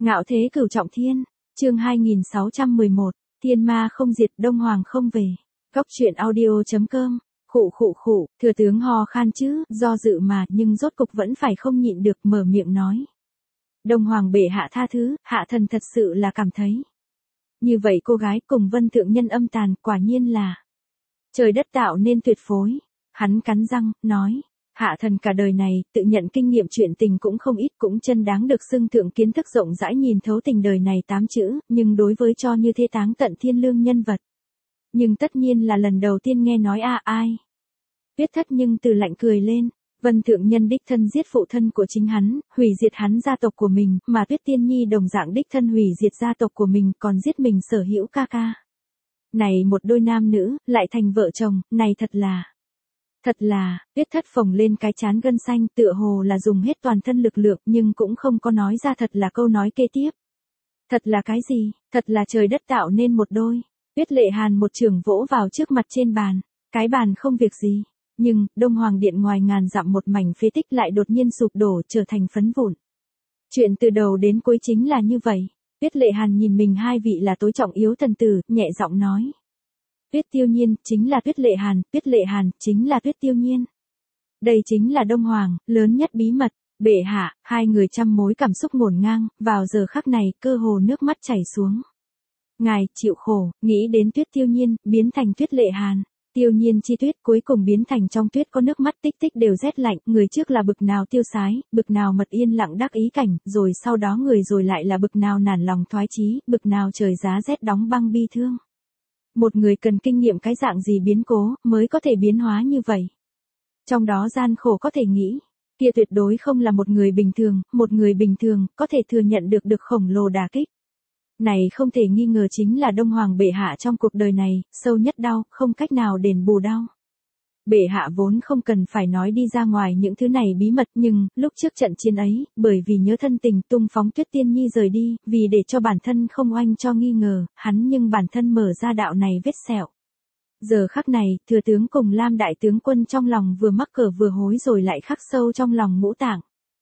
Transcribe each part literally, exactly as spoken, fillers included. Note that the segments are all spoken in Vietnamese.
Ngạo thế cửu trọng thiên, chương hai nghìn sáu trăm mười một, thiên ma không diệt, Đông Hoàng không về. Góc truyện audio.com, khụ khụ khụ, thừa tướng ho khan chứ, do dự mà, nhưng rốt cục vẫn phải không nhịn được mở miệng nói. Đông Hoàng bệ hạ tha thứ, hạ thần thật sự là cảm thấy. Như vậy cô gái cùng vân thượng nhân âm tàn, quả nhiên là trời đất tạo nên tuyệt phối. Hắn cắn răng, nói. Hạ thần cả đời này, tự nhận kinh nghiệm chuyện tình cũng không ít, cũng chân đáng được xưng thượng kiến thức rộng rãi nhìn thấu tình đời này tám chữ, nhưng đối với cho như thế táng tận thiên lương nhân vật. Nhưng tất nhiên là lần đầu tiên nghe nói a à, ai. Tuyết thất nhưng từ lạnh cười lên, vân thượng nhân đích thân giết phụ thân của chính hắn, hủy diệt hắn gia tộc của mình, mà Tuyết Tiên Nhi đồng dạng đích thân hủy diệt gia tộc của mình, còn giết mình sở hữu ca ca. Này một đôi nam nữ, lại thành vợ chồng, này thật là... Thật là, Tuyết thất phồng lên cái trán gân xanh, tựa hồ là dùng hết toàn thân lực lượng, nhưng cũng không có nói ra thật là câu nói kế tiếp. Thật là cái gì, thật là trời đất tạo nên một đôi. Tuyết Lệ Hàn một trường vỗ vào trước mặt trên bàn, cái bàn không việc gì, nhưng, Đông Hoàng điện ngoài ngàn dặm một mảnh phế tích lại đột nhiên sụp đổ trở thành phấn vụn. Chuyện từ đầu đến cuối chính là như vậy. Tuyết Lệ Hàn nhìn mình hai vị là tối trọng yếu thần tử, nhẹ giọng nói. Tuyết Tiêu Nhiên, chính là Tuyết Lệ Hàn, Tuyết Lệ Hàn, chính là Tuyết Tiêu Nhiên. Đây chính là Đông Hoàng, lớn nhất bí mật, bệ hạ, hai người trăm mối cảm xúc ngổn ngang, vào giờ khắc này, cơ hồ nước mắt chảy xuống. Ngài, chịu khổ, nghĩ đến Tuyết Tiêu Nhiên, biến thành Tuyết Lệ Hàn. Tiêu Nhiên chi tuyết cuối cùng biến thành trong tuyết có nước mắt tích tích đều rét lạnh, người trước là bực nào tiêu sái, bực nào mật yên lặng đắc ý cảnh, rồi sau đó người rồi lại là bực nào nản lòng thoái chí, bực nào trời giá rét đóng băng bi thương. Một người cần kinh nghiệm cái dạng gì biến cố, mới có thể biến hóa như vậy. Trong đó gian khổ có thể nghĩ, kia tuyệt đối không là một người bình thường, một người bình thường, có thể thừa nhận được được khổng lồ đả kích. Này không thể nghi ngờ chính là Đông Hoàng bệ hạ trong cuộc đời này, sâu nhất đau, không cách nào đền bù đau. Bệ hạ vốn không cần phải nói đi ra ngoài những thứ này bí mật, nhưng, lúc trước trận chiến ấy, bởi vì nhớ thân tình tung phóng Tuyết Tiên Nhi rời đi, vì để cho bản thân không oanh cho nghi ngờ, hắn nhưng bản thân mở ra đạo này vết sẹo. Giờ khắc này, thừa tướng cùng Lam đại tướng quân trong lòng vừa mắc cỡ vừa hối rồi lại khắc sâu trong lòng ngũ tạng.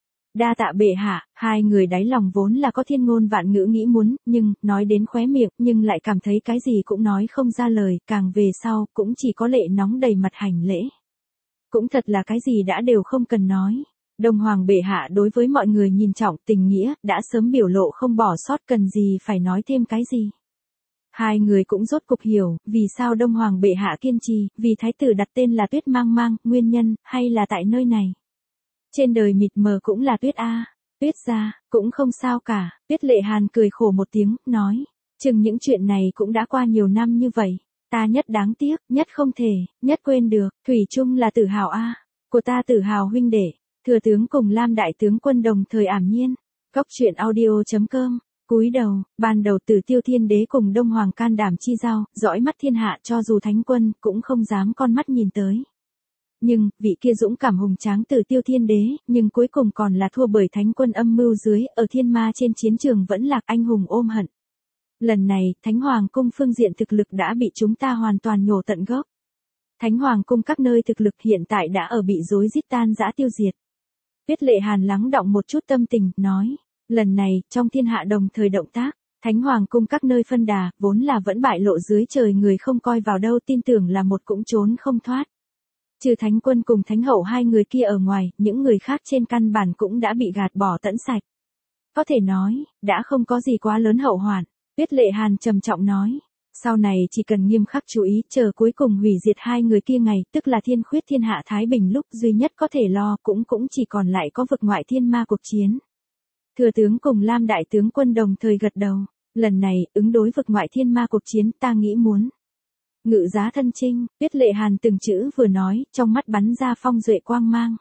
Đa tạ bệ hạ, hai người đáy lòng vốn là có thiên ngôn vạn ngữ nghĩ muốn, nhưng, nói đến khóe miệng, nhưng lại cảm thấy cái gì cũng nói không ra lời, càng về sau, cũng chỉ có lệ nóng đầy mặt hành lễ. Cũng thật là cái gì đã đều không cần nói. Đông Hoàng bệ hạ đối với mọi người nhìn trọng tình nghĩa, đã sớm biểu lộ không bỏ sót cần gì phải nói thêm cái gì. Hai người cũng rốt cục hiểu, vì sao Đông Hoàng bệ hạ kiên trì, vì thái tử đặt tên là Tuyết Mang Mang, nguyên nhân, hay là tại nơi này. Trên đời mịt mờ cũng là Tuyết A, Tuyết gia, cũng không sao cả, Tuyết Lệ Hàn cười khổ một tiếng, nói, chừng những chuyện này cũng đã qua nhiều năm như vậy, ta nhất đáng tiếc, nhất không thể, nhất quên được, thủy chung là tự hào A, của ta tự hào huynh đệ, thừa tướng cùng Lam đại tướng quân đồng thời ảm nhiên, góc truyện audio.com, cúi đầu, ban đầu Tử Tiêu Thiên Đế cùng Đông Hoàng can đảm chi giao, dõi mắt thiên hạ cho dù thánh quân, cũng không dám con mắt nhìn tới. Nhưng, vị kia dũng cảm hùng tráng Tử Tiêu Thiên Đế, nhưng cuối cùng còn là thua bởi thánh quân âm mưu dưới, ở thiên ma trên chiến trường vẫn lạc anh hùng ôm hận. Lần này, Thánh Hoàng cung phương diện thực lực đã bị chúng ta hoàn toàn nhổ tận gốc. Thánh Hoàng cung các nơi thực lực hiện tại đã ở bị rối rít tan rã tiêu diệt. Tuyết Lệ Hàn lắng đọng một chút tâm tình, nói, lần này, trong thiên hạ đồng thời động tác, Thánh Hoàng cung các nơi phân đà, vốn là vẫn bại lộ dưới trời người không coi vào đâu, tin tưởng là một cũng trốn không thoát. Trừ thánh quân cùng thánh hậu hai người kia ở ngoài, những người khác trên căn bản cũng đã bị gạt bỏ tẫn sạch. Có thể nói, đã không có gì quá lớn hậu hoạn. Tuyết Lệ Hàn trầm trọng nói, sau này chỉ cần nghiêm khắc chú ý, chờ cuối cùng hủy diệt hai người kia ngày, tức là thiên khuyết thiên hạ thái bình lúc duy nhất có thể lo, cũng cũng chỉ còn lại có vực ngoại thiên ma cuộc chiến. Thừa tướng cùng Lam đại tướng quân đồng thời gật đầu, lần này, ứng đối vực ngoại thiên ma cuộc chiến, ta nghĩ muốn. Ngự giá thân chinh, Tuyết Lệ Hàn từng chữ vừa nói, trong mắt bắn ra phong duệ quang mang.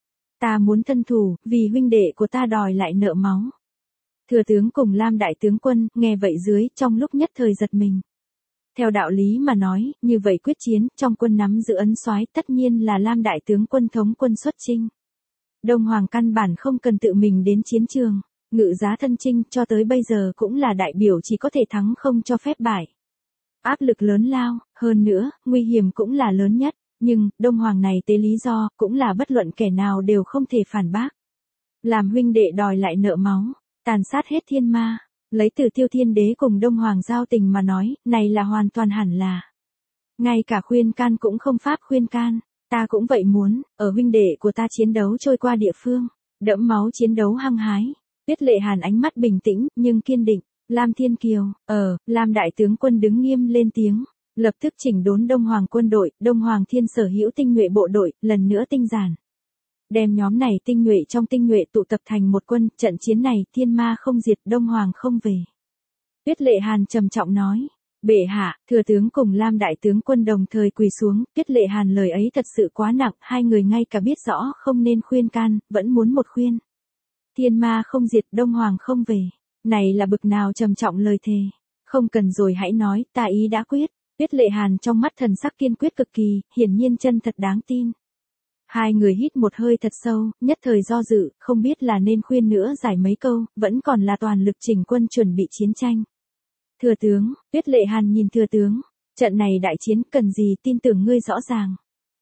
Ta muốn thân thủ, vì huynh đệ của ta đòi lại nợ máu. Thừa tướng cùng Lam đại tướng quân, nghe vậy dưới, trong lúc nhất thời giật mình. Theo đạo lý mà nói, như vậy quyết chiến, trong quân nắm giữ ấn soái, tất nhiên là Lam đại tướng quân thống quân xuất chinh. Đông Hoàng căn bản không cần tự mình đến chiến trường, ngự giá thân chinh, cho tới bây giờ cũng là đại biểu chỉ có thể thắng không cho phép bại. Áp lực lớn lao, hơn nữa, nguy hiểm cũng là lớn nhất, nhưng, Đông Hoàng này tế lý do, cũng là bất luận kẻ nào đều không thể phản bác. Làm huynh đệ đòi lại nợ máu, tàn sát hết thiên ma. Lấy từ Tiêu Thiên Đế cùng Đông Hoàng giao tình mà nói, này là hoàn toàn hẳn là. Ngay cả khuyên can cũng không pháp khuyên can. Ta cũng vậy muốn, ở huynh đệ của ta chiến đấu trôi qua địa phương, đẫm máu chiến đấu hăng hái. Tuyết Lệ Hàn ánh mắt bình tĩnh, nhưng kiên định. Lam Thiên Kiều, ờ, Lam đại tướng quân đứng nghiêm lên tiếng, lập tức chỉnh đốn Đông Hoàng quân đội, Đông Hoàng Thiên sở hữu tinh nhuệ bộ đội, lần nữa tinh giản. Đem nhóm này tinh nhuệ trong tinh nhuệ tụ tập thành một quân, trận chiến này, thiên ma không diệt, Đông Hoàng không về. Tuyết Lệ Hàn trầm trọng nói, bệ hạ, thừa tướng cùng Lam đại tướng quân đồng thời quỳ xuống, Tuyết Lệ Hàn lời ấy thật sự quá nặng, hai người ngay cả biết rõ không nên khuyên can, vẫn muốn một khuyên. Thiên ma không diệt, Đông Hoàng không về. Này là bực nào trầm trọng lời thề. Không cần rồi hãy nói, ta ý đã quyết. Tuyết Lệ Hàn trong mắt thần sắc kiên quyết cực kỳ, hiển nhiên chân thật đáng tin. Hai người hít một hơi thật sâu, nhất thời do dự, không biết là nên khuyên nữa giải mấy câu, vẫn còn là toàn lực chỉnh quân chuẩn bị chiến tranh. Thừa tướng, Tuyết Lệ Hàn nhìn thừa tướng, trận này đại chiến cần gì tin tưởng ngươi rõ ràng.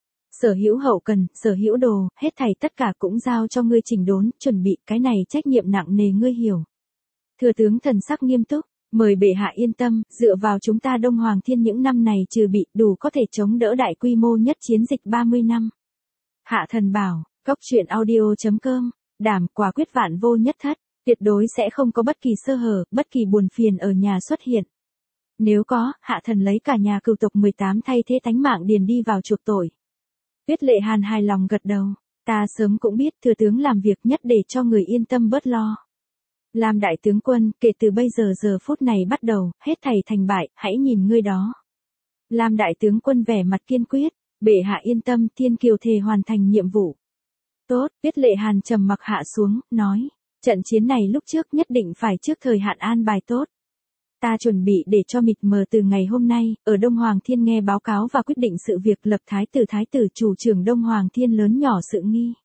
Sở hữu hậu cần, sở hữu đồ, hết thảy tất cả cũng giao cho ngươi chỉnh đốn, chuẩn bị, cái này trách nhiệm nặng nề ngươi hiểu. Thừa tướng thần sắc nghiêm túc, mời bệ hạ yên tâm, dựa vào chúng ta Đông Hoàng Thiên những năm này trừ bị đủ có thể chống đỡ đại quy mô nhất chiến dịch ba mươi năm. Hạ thần bảo, cốc truyện audio chấm com, đảm quả quyết vạn vô nhất thất, tuyệt đối sẽ không có bất kỳ sơ hở, bất kỳ buồn phiền ở nhà xuất hiện. Nếu có, hạ thần lấy cả nhà cửu tộc mười tám thay thế tánh mạng điền đi vào chuộc tội. Tuyết Lệ Hàn hài lòng gật đầu, ta sớm cũng biết thừa tướng làm việc nhất để cho người yên tâm bớt lo. Lam đại tướng quân, kể từ bây giờ giờ phút này bắt đầu, hết thảy thành bại, hãy nhìn ngươi đó. Lam đại tướng quân vẻ mặt kiên quyết, bệ hạ yên tâm, Thiên Kiều thề hoàn thành nhiệm vụ. Tốt, Tuyết Lệ Hàn trầm mặc hạ xuống, nói, trận chiến này lúc trước nhất định phải trước thời hạn an bài tốt. Ta chuẩn bị để cho mịt mờ từ ngày hôm nay, ở Đông Hoàng Thiên nghe báo cáo và quyết định sự việc lập thái tử thái tử chủ trưởng Đông Hoàng Thiên lớn nhỏ sự nghi.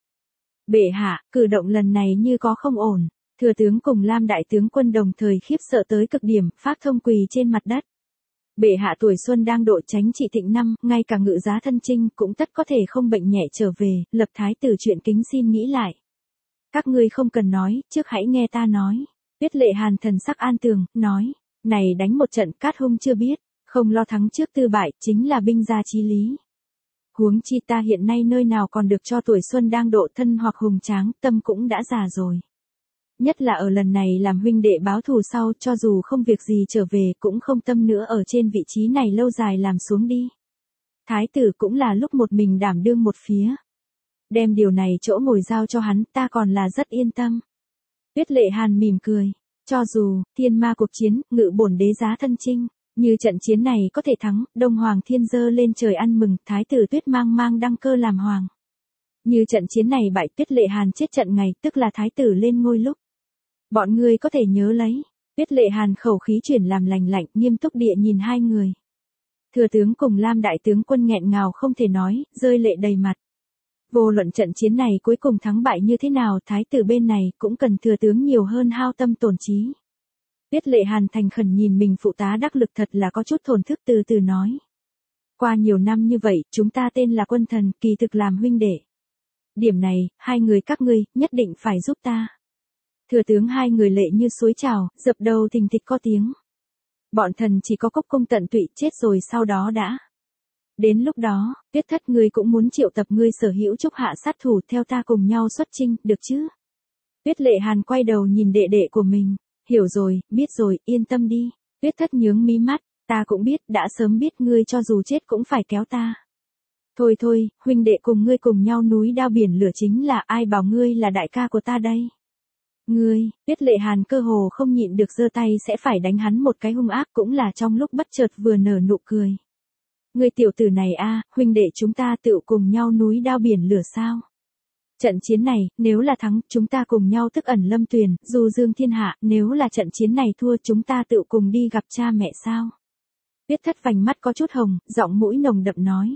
Bệ hạ, cử động lần này như có không ổn. Thừa tướng cùng Lam đại tướng quân đồng thời khiếp sợ tới cực điểm, phát thông quỳ trên mặt đất. Bệ hạ tuổi xuân đang độ tránh trị thịnh năm, ngay cả ngự giá thân chinh cũng tất có thể không bệnh nhẹ trở về, lập thái tử chuyện kính xin nghĩ lại. Các ngươi không cần nói, trước hãy nghe ta nói. Tuyết Lệ Hàn thần sắc an tường, nói, này đánh một trận cát hung chưa biết, không lo thắng trước tư bại, chính là binh gia chí lý. Huống chi ta hiện nay nơi nào còn được cho tuổi xuân đang độ thân hoặc hùng tráng, tâm cũng đã già rồi. Nhất là ở lần này làm huynh đệ báo thù sau, cho dù không việc gì trở về cũng không tâm nữa ở trên vị trí này lâu dài làm xuống đi. Thái tử cũng là lúc một mình đảm đương một phía. Đem điều này chỗ ngồi giao cho hắn, ta còn là rất yên tâm. Tuyết Lệ Hàn mỉm cười, cho dù thiên ma cuộc chiến, ngự bổn đế giá thân chinh, như trận chiến này có thể thắng, Đông Hoàng Thiên dơ lên trời ăn mừng, thái tử Tuyết mang mang đăng cơ làm hoàng. Như trận chiến này bại, Tuyết Lệ Hàn chết trận ngày, tức là thái tử lên ngôi lúc. Bọn ngươi có thể nhớ lấy. Tuyết Lệ Hàn khẩu khí chuyển làm lành lạnh, nghiêm túc địa nhìn hai người. Thừa tướng cùng Lam đại tướng quân nghẹn ngào không thể nói, rơi lệ đầy mặt. Vô luận trận chiến này cuối cùng thắng bại như thế nào, thái tử bên này cũng cần thừa tướng nhiều hơn hao tâm tổn trí. Tuyết Lệ Hàn thành khẩn nhìn mình phụ tá đắc lực thật là có chút thổn thức, từ từ nói. Qua nhiều năm như vậy, chúng ta tên là quân thần, kỳ thực làm huynh đệ. Điểm này, hai người các ngươi, nhất định phải giúp ta. Thừa tướng hai người lệ như suối trào, dập đầu thình thịch có tiếng. Bọn thần chỉ có cốc công tận tụy, chết rồi sau đó đã. Đến lúc đó, Tuyết thất ngươi cũng muốn triệu tập ngươi sở hữu trúc hạ sát thủ theo ta cùng nhau xuất chinh, được chứ? Tuyết Lệ Hàn quay đầu nhìn đệ đệ của mình, hiểu rồi, biết rồi, yên tâm đi. Tuyết thất nhướng mí mắt, ta cũng biết, đã sớm biết ngươi cho dù chết cũng phải kéo ta. Thôi thôi, huynh đệ cùng ngươi cùng nhau núi đao biển lửa chính là, ai bảo ngươi là đại ca của ta đây? Ngươi, Tuyết Lệ Hàn cơ hồ không nhịn được giơ tay sẽ phải đánh hắn một cái hung ác, cũng là trong lúc bất chợt vừa nở nụ cười. Ngươi tiểu tử này a, huynh đệ chúng ta tựu cùng nhau núi đao biển lửa sao? Trận chiến này, nếu là thắng, chúng ta cùng nhau tức ẩn lâm tuyền, du dương thiên hạ, nếu là trận chiến này thua, chúng ta tựu cùng đi gặp cha mẹ sao? Tuyết thất vành mắt có chút hồng, giọng mũi nồng đậm nói.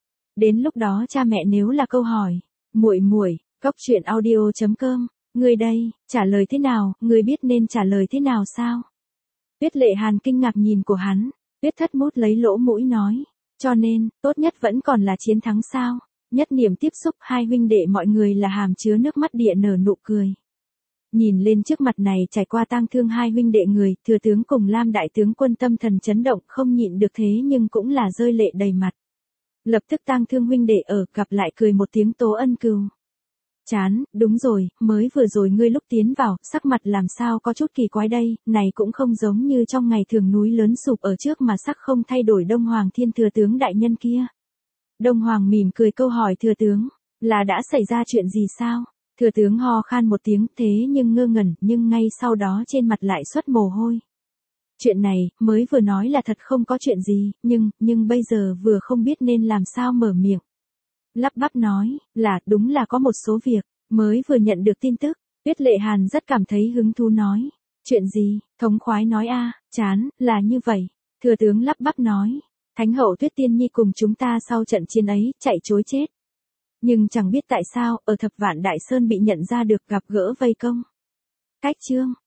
Đến lúc đó cha mẹ nếu là câu hỏi, muội muội, cốc truyện audio chấm com, ngươi đây, trả lời thế nào, ngươi biết nên trả lời thế nào sao? Tuyết Lệ Hàn kinh ngạc nhìn của hắn, Tuyết thất mút lấy lỗ mũi nói, cho nên, tốt nhất vẫn còn là chiến thắng sao? Nhất niệm tiếp xúc hai huynh đệ mọi người là hàm chứa nước mắt địa nở nụ cười. Nhìn lên trước mặt này trải qua tang thương hai huynh đệ người, thừa tướng cùng Lam đại tướng quân tâm thần chấn động không nhịn được thế nhưng cũng là rơi lệ đầy mặt. Lập tức tang thương huynh đệ ở gặp lại cười một tiếng tố ân cừu. Chán, đúng rồi, mới vừa rồi ngươi lúc tiến vào, sắc mặt làm sao có chút kỳ quái đây, này cũng không giống như trong ngày thường núi lớn sụp ở trước mà sắc không thay đổi Đông Hoàng Thiên thừa tướng đại nhân kia. Đông Hoàng mỉm cười câu hỏi thừa tướng, là đã xảy ra chuyện gì sao? Thừa tướng ho khan một tiếng thế nhưng ngơ ngẩn nhưng ngay sau đó trên mặt lại xuất mồ hôi. Chuyện này, mới vừa nói là thật không có chuyện gì, nhưng, nhưng bây giờ vừa không biết nên làm sao mở miệng. Lắp bắp nói, là, đúng là có một số việc, mới vừa nhận được tin tức, Tuyết Lệ Hàn rất cảm thấy hứng thú nói. Chuyện gì, thống khoái nói a, chán, là như vậy. Thừa tướng lắp bắp nói, Thánh hậu Tuyết Tiên Nhi cùng chúng ta sau trận chiến ấy, chạy trối chết. Nhưng chẳng biết tại sao, ở Thập Vạn Đại Sơn bị nhận ra được gặp gỡ vây công. Cách chương.